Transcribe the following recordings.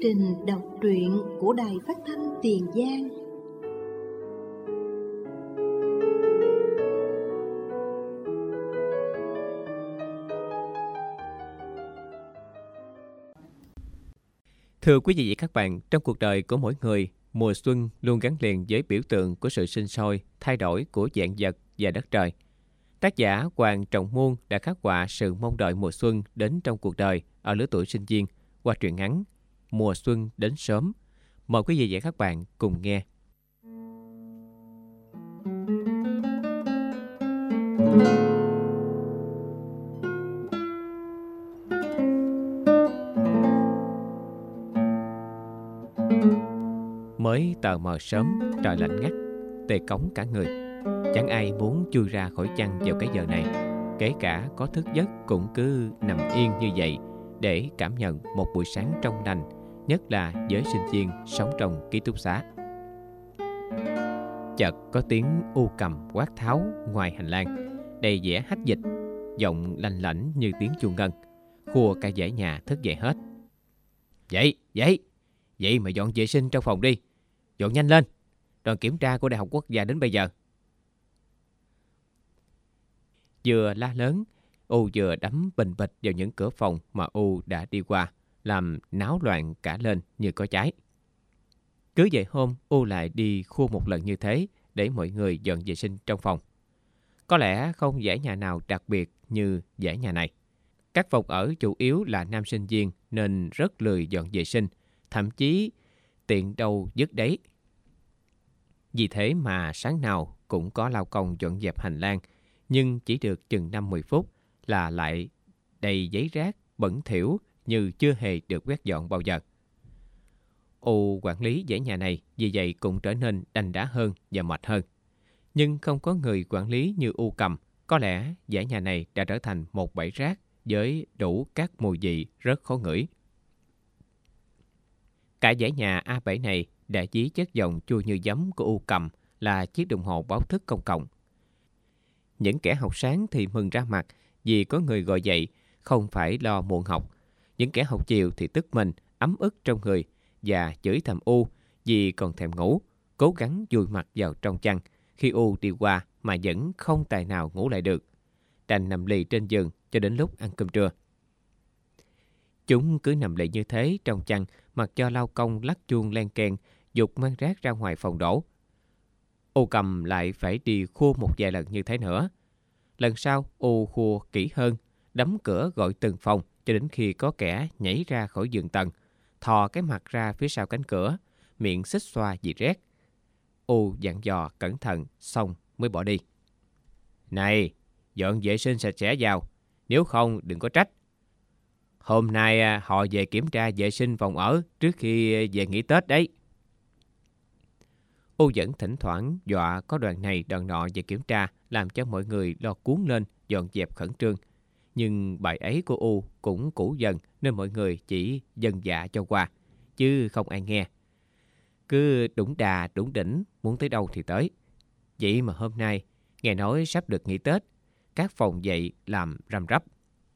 trình đọc truyện của Đài Phát thanh Tiền Giang. Thưa quý vị và các bạn, trong cuộc đời của mỗi người, mùa xuân luôn gắn liền với biểu tượng của sự sinh sôi, thay đổi của vạn vật và đất trời. Tác giả Hoàng Trọng Muôn đã khắc họa sự mong đợi mùa xuân đến trong cuộc đời ở lứa tuổi sinh viên qua truyện ngắn Mùa xuân đến sớm. Mời quý vị và các bạn cùng nghe. Mới tờ mờ sớm, trời lạnh ngắt, tê cống cả người. Chẳng ai muốn chui ra khỏi chăn vào cái giờ này. Kể cả có thức giấc cũng cứ nằm yên như vậy để cảm nhận một buổi sáng trong lành, nhất là với sinh viên sống trong ký túc xá. Chợt có tiếng u cầm quát tháo ngoài hành lang, đầy vẻ hách dịch, giọng lanh lảnh như tiếng chuông ngân, khua cả dãy nhà thức dậy hết. Vậy mà dọn vệ sinh trong phòng đi, dọn nhanh lên, đoàn kiểm tra của Đại học Quốc gia đến bây giờ. Vừa la lớn, U vừa đấm bình bịch vào những cửa phòng mà U đã đi qua, làm náo loạn cả lên như có cháy. Cứ vậy hôm, U lại đi khua một lần như thế để mọi người dọn vệ sinh trong phòng. Có lẽ không dãy nhà nào đặc biệt như dãy nhà này. Các phòng ở chủ yếu là nam sinh viên nên rất lười dọn vệ sinh, thậm chí tiện đâu dứt đấy. Vì thế mà sáng nào cũng có lao công dọn dẹp hành lang, nhưng chỉ được chừng 5-10 phút là lại đầy giấy rác bẩn thỉu như chưa hề được quét dọn bao giờ. U quản lý dãy nhà này vì vậy cũng trở nên đanh đá hơn và mệt hơn. Nhưng không có người quản lý như U cầm, có lẽ dãy nhà này đã trở thành một bãi rác với đủ các mùi vị rất khó ngửi. Cả dãy nhà A7 này đã dí chất giọng chua như giấm của U cầm là chiếc đồng hồ báo thức công cộng. Những kẻ học sáng thì mừng ra mặt vì có người gọi dậy, không phải lo muộn học. Những kẻ học chiều thì tức mình, ấm ức trong người và chửi thầm U vì còn thèm ngủ, cố gắng vùi mặt vào trong chăn khi U đi qua mà vẫn không tài nào ngủ lại được. Đành nằm lì trên giường cho đến lúc ăn cơm trưa. Chúng cứ nằm lì như thế trong chăn, mặc cho lao công lắc chuông len keng, giục mang rác ra ngoài phòng đổ. U cầm lại phải đi khua một vài lần như thế nữa. Lần sau U khua kỹ hơn, đấm cửa gọi từng phòng cho đến khi có kẻ nhảy ra khỏi giường tầng, thò cái mặt ra phía sau cánh cửa, miệng xích xoa vì rét. U dặn dò cẩn thận xong mới bỏ đi. Này, dọn vệ sinh sạch sẽ vào, nếu không đừng có trách. Hôm nay họ về kiểm tra vệ sinh phòng ở trước khi về nghỉ Tết đấy. U vẫn thỉnh thoảng dọa có đoàn này đoàn nọ về kiểm tra, làm cho mọi người lo cuốn lên dọn dẹp khẩn trương. Nhưng bài ấy của U cũng cũ dần nên mọi người chỉ dần dạ cho qua, chứ không ai nghe. Cứ đủng đà đủng đỉnh, muốn tới đâu thì tới. Vậy mà hôm nay, nghe nói sắp được nghỉ Tết, các phòng dậy làm răm rắp.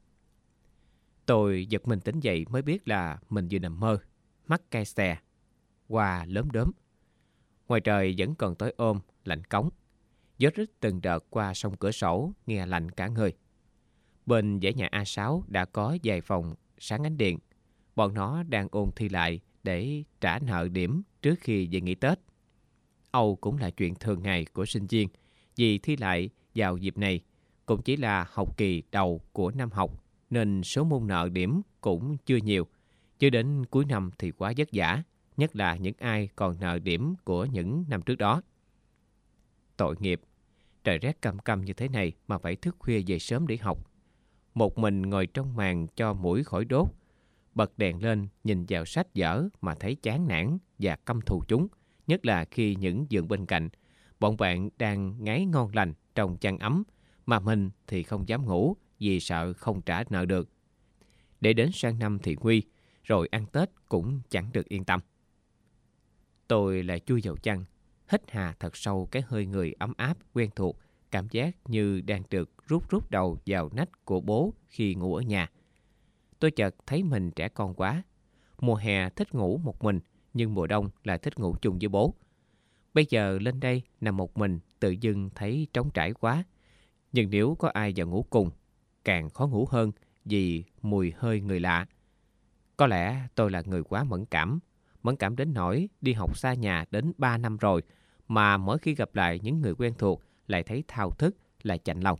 Tôi giật mình tỉnh dậy mới biết là mình vừa nằm mơ, mắt cay xè, qua lốm đốm. Ngoài trời vẫn còn tối ôm, lạnh cống. Gió rít từng đợt qua sông cửa sổ, nghe lạnh cả người. Bên dãy nhà A6 đã có vài phòng sáng ánh điện. Bọn nó đang ôn thi lại để trả nợ điểm trước khi về nghỉ Tết. Âu cũng là chuyện thường ngày của sinh viên, vì thi lại vào dịp này cũng chỉ là học kỳ đầu của năm học, nên số môn nợ điểm cũng chưa nhiều. Chứ đến cuối năm thì quá vất vả, nhất là những ai còn nợ điểm của những năm trước đó. Tội nghiệp, trời rét căm căm như thế này mà phải thức khuya về sớm để học. Một mình ngồi trong màn cho mũi khỏi đốt, bật đèn lên nhìn vào sách vở mà thấy chán nản và căm thù chúng, nhất là khi những giường bên cạnh, bọn bạn đang ngáy ngon lành trong chăn ấm, mà mình thì không dám ngủ vì sợ không trả nợ được. Để đến sang năm thì nguy, rồi ăn Tết cũng chẳng được yên tâm. Tôi lại chui vào chăn, hít hà thật sâu cái hơi người ấm áp quen thuộc, cảm giác như đang được rút đầu vào nách của bố khi ngủ ở nhà. Tôi chợt thấy mình trẻ con quá. Mùa hè thích ngủ một mình, nhưng mùa đông lại thích ngủ chung với bố. Bây giờ lên đây nằm một mình tự dưng thấy trống trải quá. Nhưng nếu có ai vào ngủ cùng, càng khó ngủ hơn vì mùi hơi người lạ. Có lẽ tôi là người quá mẫn cảm đến nỗi đi học xa nhà đến 3 năm rồi mà mỗi khi gặp lại những người quen thuộc lại thấy thao thức, lại chạnh lòng.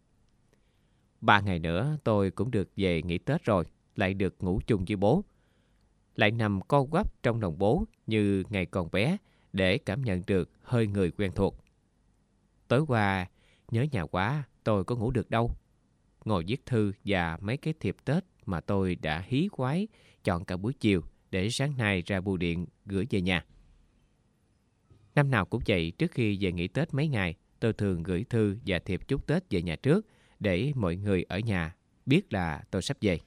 3 ngày nữa tôi cũng được về nghỉ Tết rồi, lại được ngủ chung với bố. Lại nằm co quắp trong lòng bố như ngày còn bé để cảm nhận được hơi người quen thuộc. Tối qua, nhớ nhà quá, tôi có ngủ được đâu. Ngồi viết thư và mấy cái thiệp Tết mà tôi đã hí khoái chọn cả buổi chiều để sáng nay ra bưu điện gửi về nhà. Năm nào cũng vậy, trước khi về nghỉ Tết mấy ngày, tôi thường gửi thư và thiệp chúc Tết về nhà trước để mọi người ở nhà biết là tôi sắp về.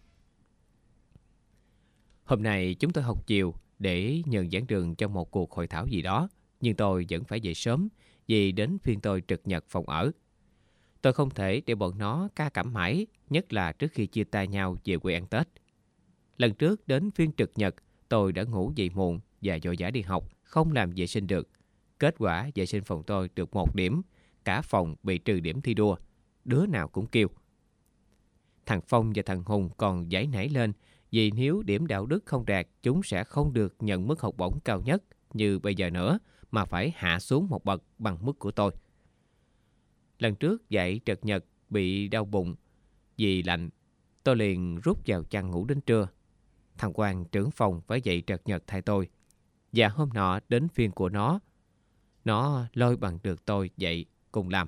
Hôm nay chúng tôi học chiều để nhường giảng đường cho một cuộc hội thảo gì đó, nhưng tôi vẫn phải về sớm vì đến phiên tôi trực nhật phòng ở. Tôi không thể để bọn nó ca cẩm mãi, nhất là trước khi chia tay nhau về quê ăn Tết. Lần trước đến phiên trực nhật, tôi đã ngủ dậy muộn và vội vã đi học, không làm vệ sinh được. Kết quả vệ sinh phòng tôi được 1 điểm, cả phòng bị trừ điểm thi đua, đứa nào cũng kêu. Thằng Phong và thằng Hùng còn giãy nảy lên vì nếu điểm đạo đức không đạt, chúng sẽ không được nhận mức học bổng cao nhất như bây giờ nữa, mà phải hạ xuống một bậc bằng mức của tôi. Lần trước dậy trật nhật bị đau bụng vì lạnh, tôi liền rút vào chăn ngủ đến trưa. Thằng Quang trưởng phòng phải dậy trật nhật thay tôi. Và hôm nọ đến phiên của nó lôi bằng được tôi dậy cùng làm.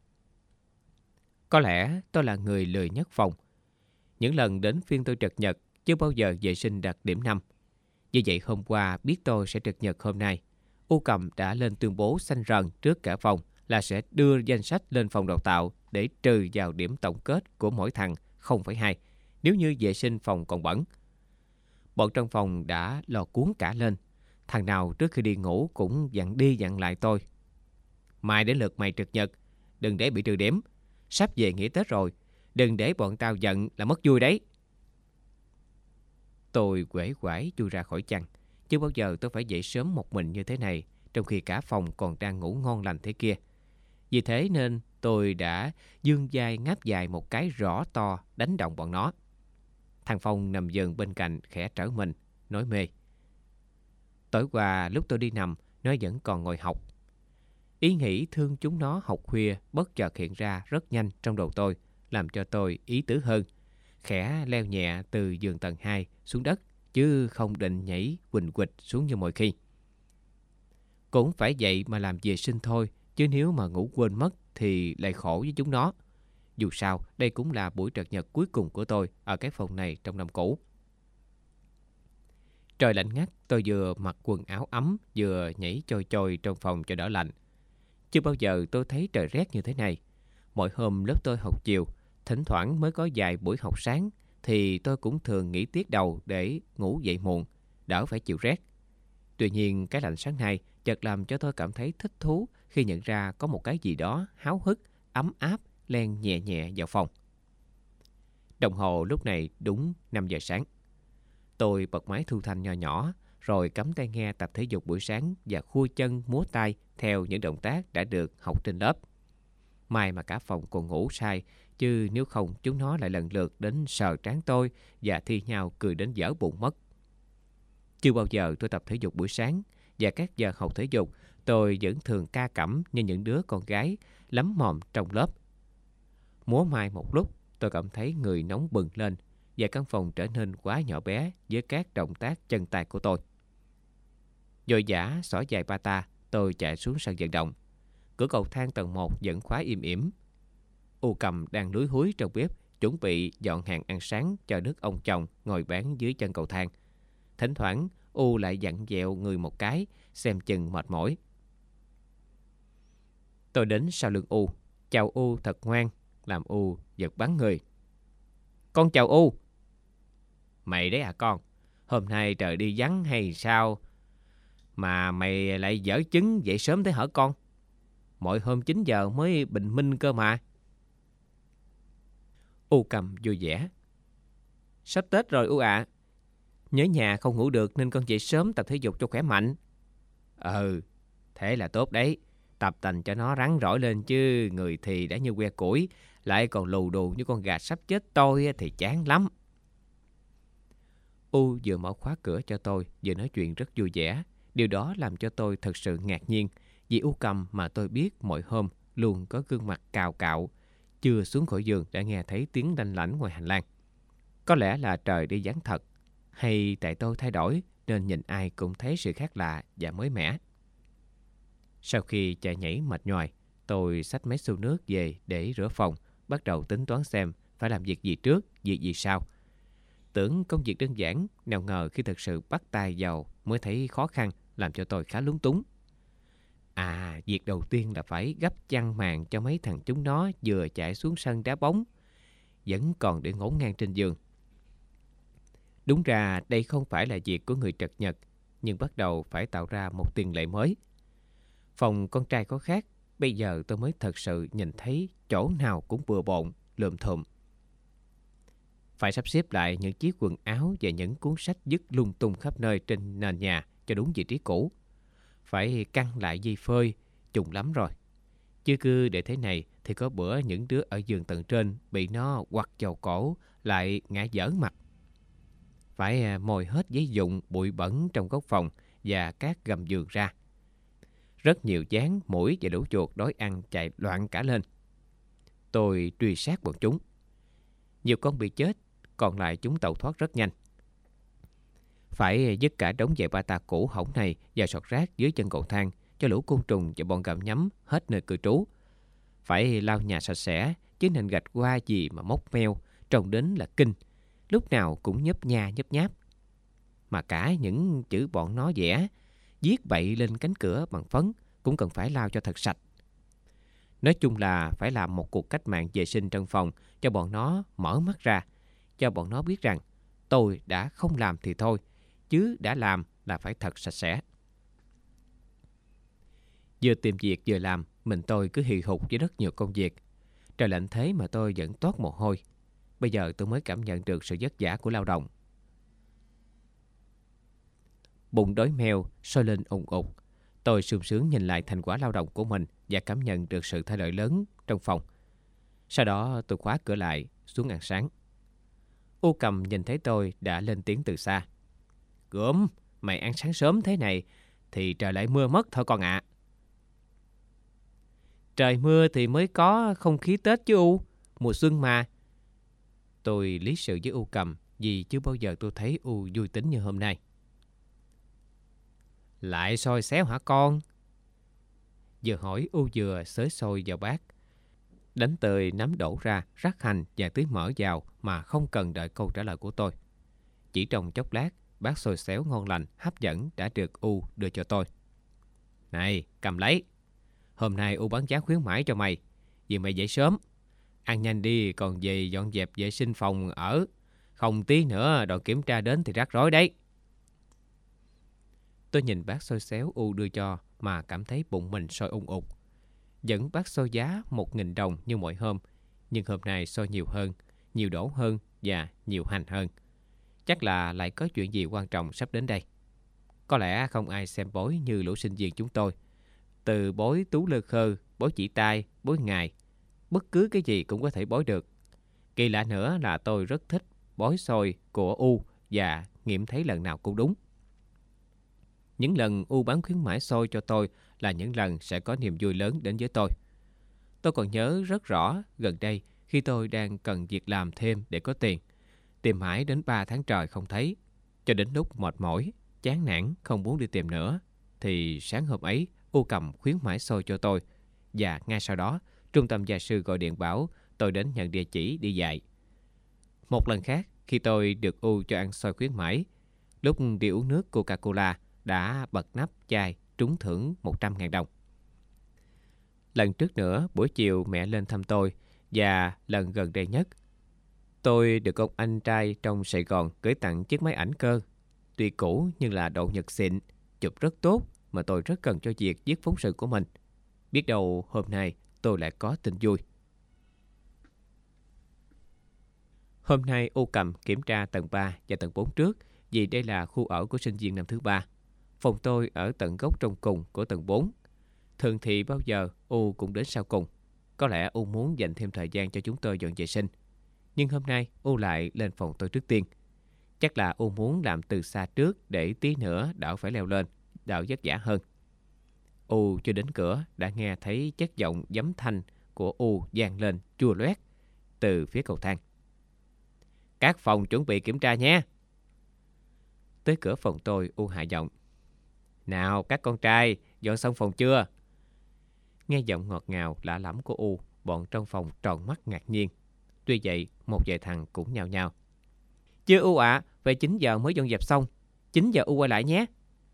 Có lẽ tôi là người lười nhất phòng. Những lần đến phiên tôi trật nhật chưa bao giờ vệ sinh đạt điểm 5. Vì vậy hôm qua biết tôi sẽ trật nhật hôm nay, U Cầm đã lên tuyên bố xanh rần trước cả phòng là sẽ đưa danh sách lên phòng đào tạo để trừ vào điểm tổng kết của mỗi thằng 0,2 nếu như vệ sinh phòng còn bẩn. Bọn trong phòng đã lo cuốn cả lên. Thằng nào trước khi đi ngủ cũng dặn đi dặn lại tôi. Mai đến lượt mày trật nhật, đừng để bị trừ điểm. Sắp về nghỉ Tết rồi, đừng để bọn tao giận là mất vui đấy. Tôi quể quải chui ra khỏi chăn. Chưa bao giờ tôi phải dậy sớm một mình như thế này, trong khi cả phòng còn đang ngủ ngon lành thế kia. Vì thế nên tôi đã giương vai ngáp dài một cái rõ to đánh động bọn nó. Thằng Phong nằm dần bên cạnh khẽ trở mình, nói mê. Tối qua lúc tôi đi nằm, nó vẫn còn ngồi học. Ý nghĩ thương chúng nó học khuya bất chợt hiện ra rất nhanh trong đầu tôi, làm cho tôi ý tứ hơn. Khẽ leo nhẹ từ giường tầng 2 xuống đất, chứ không định nhảy quỳnh quịch xuống như mọi khi. Cũng phải vậy mà làm vệ sinh thôi, chứ nếu mà ngủ quên mất thì lại khổ với chúng nó. Dù sao, đây cũng là buổi trật nhật cuối cùng của tôi ở cái phòng này trong năm cũ. Trời lạnh ngắt, tôi vừa mặc quần áo ấm, vừa nhảy choi choi trong phòng cho đỡ lạnh. Chưa bao giờ tôi thấy trời rét như thế này. Mỗi hôm lớp tôi học chiều, thỉnh thoảng mới có vài buổi học sáng, thì tôi cũng thường nghỉ tiết đầu để ngủ dậy muộn, đỡ phải chịu rét. Tuy nhiên, cái lạnh sáng nay chợt làm cho tôi cảm thấy thích thú khi nhận ra có một cái gì đó háo hức, ấm áp len nhẹ nhẹ vào phòng. Đồng hồ lúc này đúng 5 giờ sáng. Tôi bật máy thu thanh nho nhỏ, rồi cắm tai nghe tập thể dục buổi sáng và khua chân múa tay theo những động tác đã được học trên lớp. May mà cả phòng còn ngủ say, chứ nếu không chúng nó lại lần lượt đến sờ trán tôi và thi nhau cười đến dở bụng mất. Chưa bao giờ tôi tập thể dục buổi sáng, và các giờ học thể dục tôi vẫn thường ca cẩm như những đứa con gái lắm mồm trong lớp. Múa may một lúc, tôi cảm thấy người nóng bừng lên và căn phòng trở nên quá nhỏ bé với các động tác chân tay của tôi. Vội vã xỏ giày bata, tôi chạy xuống sân vận động. Cửa cầu thang tầng 1 vẫn khóa im ỉm. U Cầm đang lúi húi trong bếp chuẩn bị dọn hàng ăn sáng cho đứa ông chồng ngồi bán dưới chân cầu thang. Thỉnh thoảng U lại dặn dẹo người một cái, xem chừng mệt mỏi. Tôi đến sau lưng U, chào U thật ngoan, làm U giật bắn người. Con chào U. Mày đấy à con, hôm nay trời đi vắng hay sao mà mày lại dở trứng dậy sớm thế hả con? Mọi hôm 9 giờ mới bình minh cơ mà. U Cầm vui vẻ. Sắp Tết rồi U ạ. Nhớ nhà không ngủ được nên con dậy sớm tập thể dục cho khỏe mạnh. Thế là tốt đấy. Tập tành cho nó rắn rỏi lên chứ người thì đã như que củi, lại còn lù đù như con gà sắp chết tôi thì chán lắm. U vừa mở khóa cửa cho tôi, vừa nói chuyện rất vui vẻ. Điều đó làm cho tôi thật sự ngạc nhiên, vì U Cầm mà tôi biết mọi hôm luôn có gương mặt cào cạo, chưa xuống khỏi giường đã nghe thấy tiếng lanh lảnh ngoài hành lang. Có lẽ là trời đi vắng thật, hay tại tôi thay đổi nên nhìn ai cũng thấy sự khác lạ và mới mẻ. Sau khi chạy nhảy mệt nhoài, tôi xách mấy xô nước về để rửa phòng, bắt đầu tính toán xem phải làm việc gì trước, việc gì sau. Tưởng công việc đơn giản, nào ngờ khi thực sự bắt tay vào mới thấy khó khăn, làm cho tôi khá lúng túng. Việc đầu tiên là phải gấp chăn màn cho mấy thằng chúng nó vừa chạy xuống sân đá bóng, vẫn còn để ngổn ngang trên giường. Đúng ra đây không phải là việc của người trật nhật, nhưng bắt đầu phải tạo ra một tiền lệ mới. Phòng con trai có khác, bây giờ tôi mới thật sự nhìn thấy chỗ nào cũng bừa bộn, lượm thượm. Phải sắp xếp lại những chiếc quần áo và những cuốn sách dứt lung tung khắp nơi trên nền nhà cho đúng vị trí cũ. Phải căng lại dây phơi, trùng lắm rồi. Chứ cứ để thế này thì có bữa những đứa ở giường tầng trên bị nó quặt vào cổ lại ngã dở mặt. Phải mồi hết giấy dụng bụi bẩn trong góc phòng và các gầm giường ra. Rất nhiều gián, muỗi và lũ chuột đói ăn chạy loạn cả lên. Tôi truy sát bọn chúng. Nhiều con bị chết, còn lại chúng tẩu thoát rất nhanh. Phải dứt cả đống giày bata cũ hỏng này vào sọt rác dưới chân cầu thang cho lũ côn trùng và bọn gặm nhấm hết nơi cư trú. Phải lau nhà sạch sẽ, chứ nền gạch hoa gì mà mốc meo, trông đến là kinh. Lúc nào cũng nhấp nha nhấp nháp. Mà cả những chữ bọn nó vẽ, viết bậy lên cánh cửa bằng phấn cũng cần phải lau cho thật sạch. Nói chung là phải làm một cuộc cách mạng vệ sinh trong phòng cho bọn nó mở mắt ra, cho bọn nó biết rằng tôi đã không làm thì thôi, chứ đã làm là phải thật sạch sẽ. Vừa tìm việc vừa làm, mình tôi cứ hì hục với rất nhiều công việc. Trời lạnh thế mà tôi vẫn toát mồ hôi. Bây giờ tôi mới cảm nhận được sự vất vả của lao động. Bụng đói meo, sôi lên ùng ục. Tôi sung sướng nhìn lại thành quả lao động của mình và cảm nhận được sự thay đổi lớn trong phòng. Sau đó tôi khóa cửa lại, xuống ăn sáng. U Cầm nhìn thấy tôi đã lên tiếng từ xa. Gớm, mày ăn sáng sớm thế này thì trời lại mưa mất thôi con ạ. Trời mưa thì mới có không khí Tết chứ U, mùa xuân mà. Tôi lý sự với U Cầm vì chưa bao giờ tôi thấy U vui tính như hôm nay. Lại xôi xéo hả con? Vừa hỏi U vừa xới xôi vào bát. Đánh tơi nắm đổ ra, rắc hành và tưới mỡ vào mà không cần đợi câu trả lời của tôi. Chỉ trong chốc lát, bát xôi xéo ngon lành, hấp dẫn đã được U đưa cho tôi. Này, cầm lấy. Hôm nay U bán giá khuyến mãi cho mày, vì mày dậy sớm. Ăn nhanh đi, còn về dọn dẹp vệ sinh phòng ở. Không tí nữa đoàn kiểm tra đến thì rắc rối đấy. Tôi nhìn bát xôi xéo U đưa cho mà cảm thấy bụng mình sôi ung ục. Vẫn bát xôi giá 1.000 đồng như mọi hôm, nhưng hôm nay xôi nhiều hơn, nhiều đổ hơn và nhiều hành hơn. Chắc là lại có chuyện gì quan trọng sắp đến đây. Có lẽ không ai xem bói như lũ sinh viên chúng tôi. Từ bói tú lơ khơ, bói chỉ tay, bói ngày, bất cứ cái gì cũng có thể bói được. Kỳ lạ nữa là tôi rất thích bói xôi của U và nghiệm thấy lần nào cũng đúng. Những lần U bán khuyến mãi xôi cho tôi là những lần sẽ có niềm vui lớn đến với tôi. Tôi còn nhớ rất rõ gần đây khi tôi đang cần việc làm thêm để có tiền. Tìm mãi đến 3 tháng trời không thấy. Cho đến lúc mệt mỏi, chán nản không muốn đi tìm nữa, thì sáng hôm ấy U Cầm khuyến mãi xôi cho tôi. Và ngay sau đó, trung tâm gia sư gọi điện bảo tôi đến nhận địa chỉ đi dạy. Một lần khác, khi tôi được U cho ăn xôi khuyến mãi, lúc đi uống nước Coca-Cola, đã bật nắp chai trúng thưởng 100.000 đồng. Lần trước nữa, buổi chiều mẹ lên thăm tôi, và lần gần đây nhất, tôi được ông anh trai trong Sài Gòn gửi tặng chiếc máy ảnh cơ. Tuy cũ nhưng là độ nhật xịn, chụp rất tốt mà tôi rất cần cho việc viết phóng sự của mình. Biết đâu hôm nay tôi lại có tin vui. Hôm nay U Cầm kiểm tra tầng 3 và tầng 4 trước vì đây là khu ở của sinh viên năm thứ 3. Phòng tôi ở tận góc trong cùng của tầng 4. Thường thì bao giờ U cũng đến sau cùng. Có lẽ U muốn dành thêm thời gian cho chúng tôi dọn vệ sinh. Nhưng hôm nay U lại lên phòng tôi trước tiên. Chắc là U muốn làm từ xa trước để tí nữa đỡ phải leo lên, đỡ vất vả hơn. U chưa đến cửa đã nghe thấy chất giọng giấm thanh của U vang lên chua loét từ phía cầu thang. Các phòng chuẩn bị kiểm tra nhé. Tới cửa phòng tôi, U hạ giọng. Nào các con trai, dọn xong phòng chưa? Nghe giọng ngọt ngào lạ lẫm của U, bọn trong phòng tròn mắt ngạc nhiên. Tuy vậy, một vài thằng cũng nhao nhao. Chưa U ạ, về 9 giờ mới dọn dẹp xong. 9 giờ U quay lại nhé.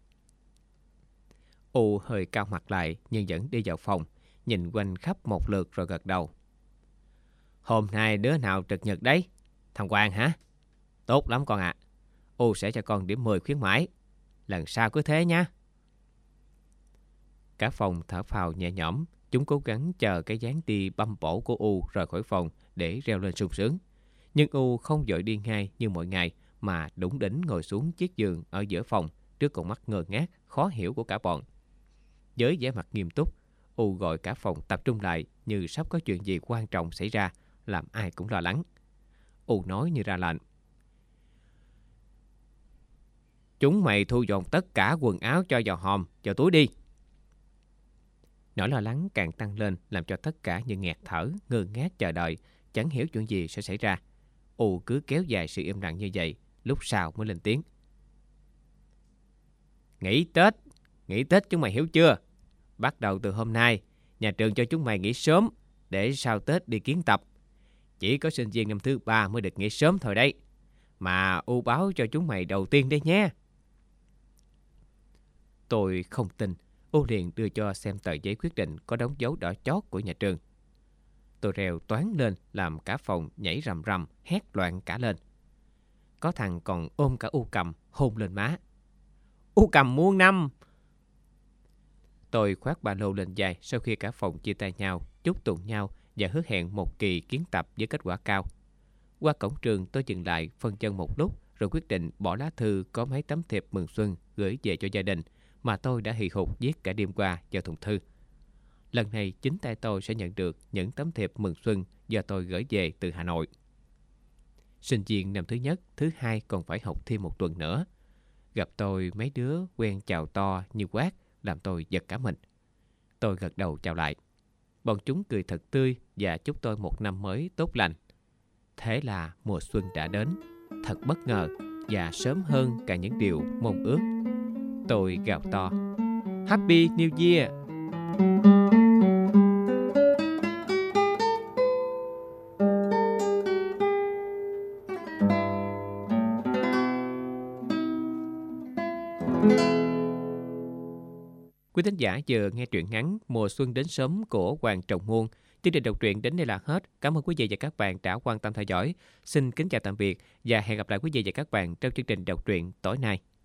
U hơi cao mặt lại nhưng vẫn đi vào phòng, nhìn quanh khắp một lượt rồi gật đầu. Hôm nay đứa nào trực nhật đấy? Thằng Quang hả? Tốt lắm con ạ. U sẽ cho con điểm 10 khuyến mãi. Lần sau cứ thế nhá. Cả phòng thở phào nhẹ nhõm. Chúng cố gắng chờ cái dáng đi băm bổ của U rời khỏi phòng để reo lên sung sướng. Nhưng U không vội đi ngay như mọi ngày mà đủng đỉnh ngồi xuống chiếc giường ở giữa phòng trước con mắt ngơ ngác, khó hiểu của cả bọn. Với vẻ mặt nghiêm túc, U gọi cả phòng tập trung lại như sắp có chuyện gì quan trọng xảy ra, làm ai cũng lo lắng. U nói như ra lệnh. Chúng mày thu dọn tất cả quần áo cho vào hòm, vào túi đi. Nỗi lo lắng càng tăng lên làm cho tất cả như nghẹt thở, ngơ ngác chờ đợi, chẳng hiểu chuyện gì sẽ xảy ra. U cứ kéo dài sự im lặng như vậy, lúc sau mới lên tiếng. Nghỉ Tết chúng mày hiểu chưa? Bắt đầu từ hôm nay, nhà trường cho chúng mày nghỉ sớm để sau Tết đi kiến tập. Chỉ có sinh viên năm thứ 3 mới được nghỉ sớm thôi đấy. Mà U báo cho chúng mày đầu tiên đấy nhé. Tôi không tin. U liền đưa cho xem tờ giấy quyết định có đóng dấu đỏ chót của nhà trường. Tôi reo toáng lên làm cả phòng nhảy rầm rầm, hét loạn cả lên. Có thằng còn ôm cả U Cầm hôn lên má. U Cầm muôn năm! Tôi khoác ba lô lên vai sau khi cả phòng chia tay nhau, chúc tụng nhau và hứa hẹn một kỳ kiến tập với kết quả cao. Qua cổng trường tôi dừng lại phân chân một lúc rồi quyết định bỏ lá thư có mấy tấm thiệp mừng xuân gửi về cho gia đình mà tôi đã hì hục viết cả đêm qua vào thùng thư. Lần này chính tay tôi sẽ nhận được những tấm thiệp mừng xuân do tôi gửi về từ Hà Nội. Sinh viên năm thứ nhất, thứ hai còn phải học thêm một tuần nữa. Gặp tôi mấy đứa quen chào to như quát làm tôi giật cả mình. Tôi gật đầu chào lại. Bọn chúng cười thật tươi và chúc tôi một năm mới tốt lành. Thế là mùa xuân đã đến, thật bất ngờ và sớm hơn cả những điều mong ước. Tôi gào to, Happy New Year! Quý thính giả vừa nghe truyện ngắn Mùa Xuân Đến Sớm của Hoàng Trọng Nguồn. Chương trình đọc truyện đến đây là hết. Cảm ơn quý vị và các bạn đã quan tâm theo dõi. Xin kính chào tạm biệt và hẹn gặp lại quý vị và các bạn trong chương trình đọc truyện tối nay.